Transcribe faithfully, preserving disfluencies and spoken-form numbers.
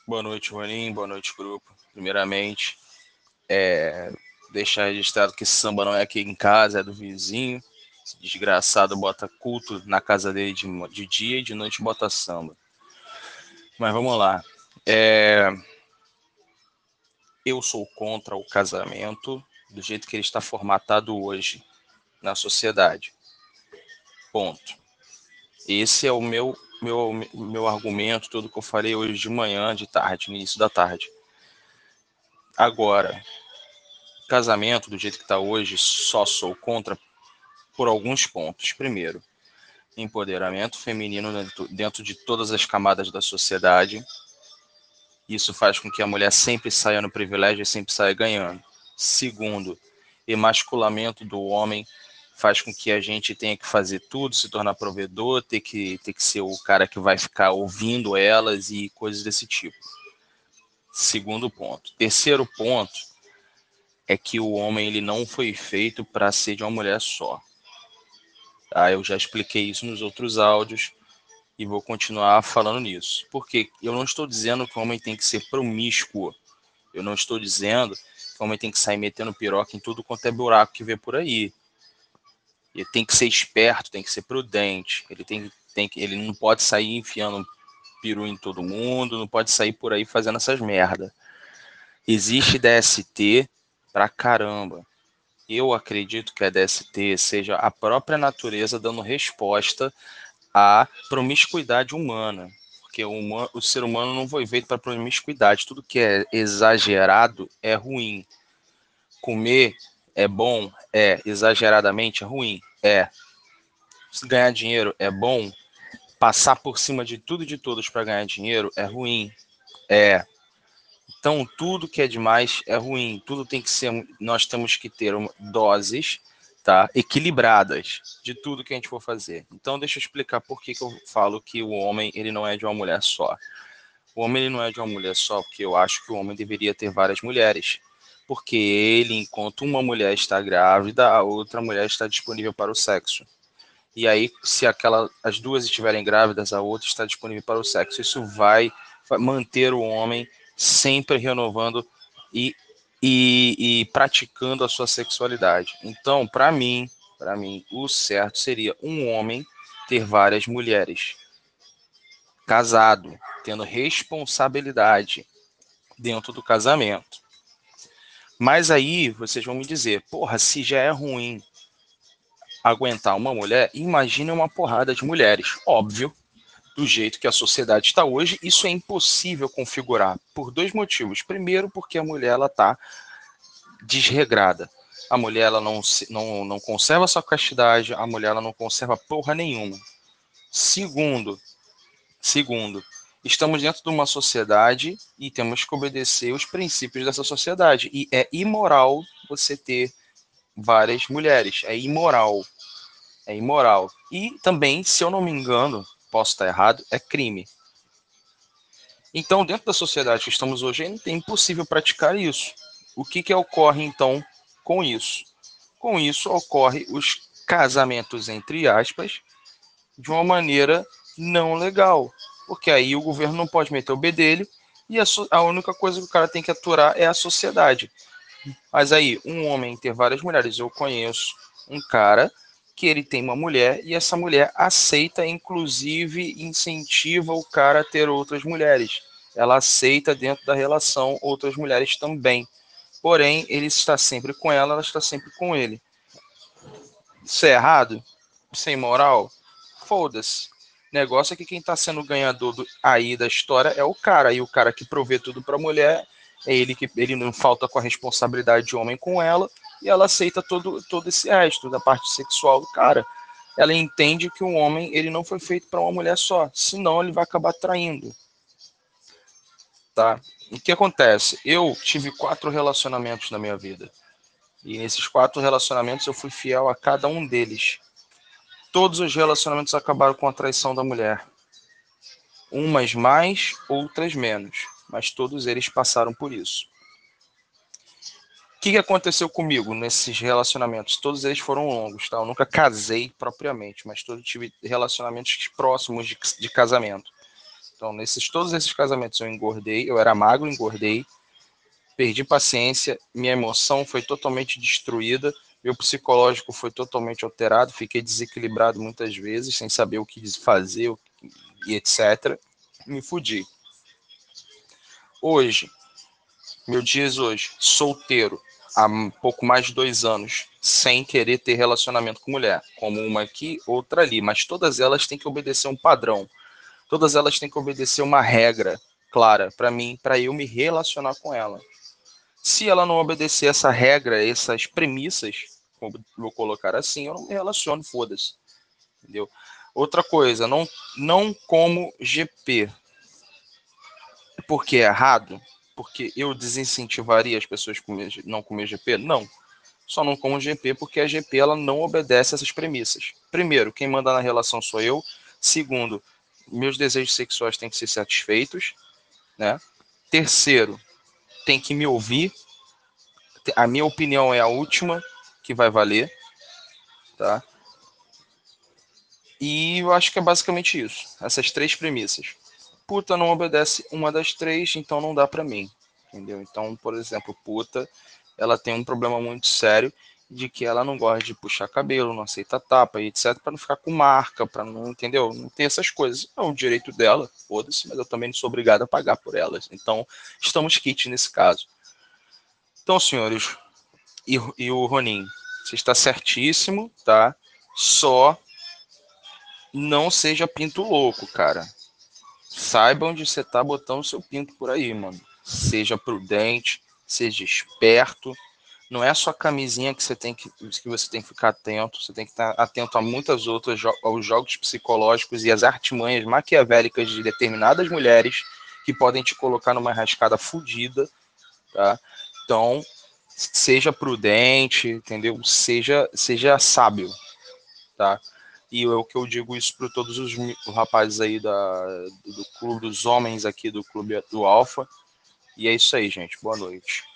Boa noite, Rolim. Boa noite, grupo. Primeiramente, é, deixar registrado que esse samba não é aqui em casa, é do vizinho. Esse desgraçado bota culto na casa dele de, de dia e de noite bota samba. Mas vamos lá. É, eu sou contra o casamento do jeito que ele está formatado hoje na sociedade. Ponto. Esse é o meu, meu, meu argumento, tudo que eu falei hoje de manhã, de tarde, no início da tarde. Agora, casamento do jeito que está hoje, só sou contra por alguns pontos. Primeiro, empoderamento feminino dentro, dentro de todas as camadas da sociedade. Isso faz com que a mulher sempre saia no privilégio e sempre saia ganhando. Segundo, emasculamento do homem faz com que a gente tenha que fazer tudo, se tornar provedor, ter que, ter que ser o cara que vai ficar ouvindo elas e coisas desse tipo. Segundo ponto. Terceiro ponto é que o homem ele não foi feito para ser de uma mulher só. Tá? Eu já expliquei isso nos outros áudios e vou continuar falando nisso. Porque eu não estou dizendo que o homem tem que ser promíscuo. Eu não estou dizendo que o homem tem que sair metendo piroca em tudo quanto é buraco que vê por aí. Ele tem que ser esperto, tem que ser prudente. Ele, tem, tem que, ele não pode sair enfiando peru em todo mundo, não pode sair por aí fazendo essas merda. Existe D S T pra caramba. Eu acredito que a D S T seja a própria natureza dando resposta à promiscuidade humana. Porque o, humano, o ser humano não foi feito para promiscuidade. Tudo que é exagerado é ruim. Comer é bom? É. Exageradamente é ruim? É. Ganhar dinheiro é bom? Passar por cima de tudo e de todos para ganhar dinheiro é ruim? É. Então, tudo que é demais é ruim. Tudo tem que ser... Nós temos que ter doses, tá, equilibradas de tudo que a gente for fazer. Então, deixa eu explicar por que, que eu falo que o homem ele não é de uma mulher só. O homem ele não é de uma mulher só porque eu acho que o homem deveria ter várias mulheres. Porque ele, enquanto uma mulher está grávida, a outra mulher está disponível para o sexo. E aí, se aquela, as duas estiverem grávidas, a outra está disponível para o sexo. Isso vai, vai manter o homem sempre renovando e, e, e praticando a sua sexualidade. Então, para mim, para mim, o certo seria um homem ter várias mulheres, casado, tendo responsabilidade dentro do casamento. Mas aí vocês vão me dizer, porra, se já é ruim aguentar uma mulher, imagine uma porrada de mulheres. Óbvio, do jeito que a sociedade está hoje, isso é impossível configurar por dois motivos. Primeiro, porque a mulher ela está desregrada. A mulher ela não, não, não conserva sua castidade, a mulher ela não conserva porra nenhuma. Segundo, segundo, estamos dentro de uma sociedade e temos que obedecer os princípios dessa sociedade. E é imoral você ter várias mulheres. É imoral. É imoral. E também, se eu não me engano, posso estar errado, é crime. Então, dentro da sociedade que estamos hoje, é impossível praticar isso. O que, que ocorre, então, com isso? Com isso, ocorre os casamentos, entre aspas, de uma maneira não legal. Porque aí o governo não pode meter o bedelho e a, so a única coisa que o cara tem que aturar é a sociedade. Mas aí, um homem ter várias mulheres, eu conheço um cara que ele tem uma mulher e essa mulher aceita, inclusive incentiva o cara a ter outras mulheres. Ela aceita dentro da relação outras mulheres também. Porém, ele está sempre com ela, ela está sempre com ele. Isso é errado? Sem moral? Foda-se. Negócio é que quem está sendo ganhador do, aí da história é o cara. E o cara que provê tudo para a mulher é ele que ele não falta com a responsabilidade de homem com ela e ela aceita todo, todo esse resto da parte sexual do cara. Ela entende que o homem ele não foi feito para uma mulher só, senão ele vai acabar traindo. Tá? O que acontece? Eu tive quatro relacionamentos na minha vida. E nesses quatro relacionamentos eu fui fiel a cada um deles. Todos os relacionamentos acabaram com a traição da mulher. Umas mais, outras menos. Mas todos eles passaram por isso. O que aconteceu comigo nesses relacionamentos? Todos eles foram longos, tá? Eu nunca casei propriamente, mas todos tive relacionamentos próximos de, de casamento. Então, nesses todos esses casamentos eu engordei, eu era magro, engordei, perdi paciência, minha emoção foi totalmente destruída, meu psicológico foi totalmente alterado, fiquei desequilibrado muitas vezes, sem saber o que fazer e etcétera. Me fudi. Hoje, meu dias hoje, solteiro, há um pouco mais de dois anos, sem querer ter relacionamento com mulher, como uma aqui, outra ali, mas todas elas têm que obedecer um padrão, todas elas têm que obedecer uma regra clara para mim, para eu me relacionar com ela. Se ela não obedecer essa regra, essas premissas, vou colocar assim, eu não me relaciono, foda-se, entendeu? Outra coisa, não, não como G P. Porque é errado? Porque eu desincentivaria as pessoas a comer, não comer G P? Não. Só não como G P porque a G P ela não obedece essas premissas. Primeiro, quem manda na relação sou eu. Segundo, meus desejos sexuais têm que ser satisfeitos, né? Terceiro, tem que me ouvir. A minha opinião é a última que vai valer, tá? E eu acho que é basicamente isso. Essas três premissas. Puta não obedece uma das três, então não dá pra mim. Entendeu? Então, por exemplo, puta, ela tem um problema muito sério de que ela não gosta de puxar cabelo, não aceita tapa e etcétera, para não ficar com marca, para não, entendeu? Não ter essas coisas. É o direito dela, foda-se, mas eu também não sou obrigado a pagar por elas. Então, estamos kit nesse caso. Então, senhores, e, e o Ronin, você está certíssimo, tá? Só não seja pinto louco, cara. Saiba onde você tá botando o seu pinto por aí, mano. Seja prudente, seja esperto. Não é a sua camisinha que você tem que, que você tem que ficar atento. Você tem que estar atento a muitas outras aos jogos psicológicos e as artimanhas maquiavélicas de determinadas mulheres que podem te colocar numa rascada fodida, tá? Então, seja prudente, entendeu? Seja, seja sábio, tá? E é o que eu digo isso para todos os rapazes aí da, do clube, dos homens aqui do clube do Alfa. E é isso aí, gente. Boa noite.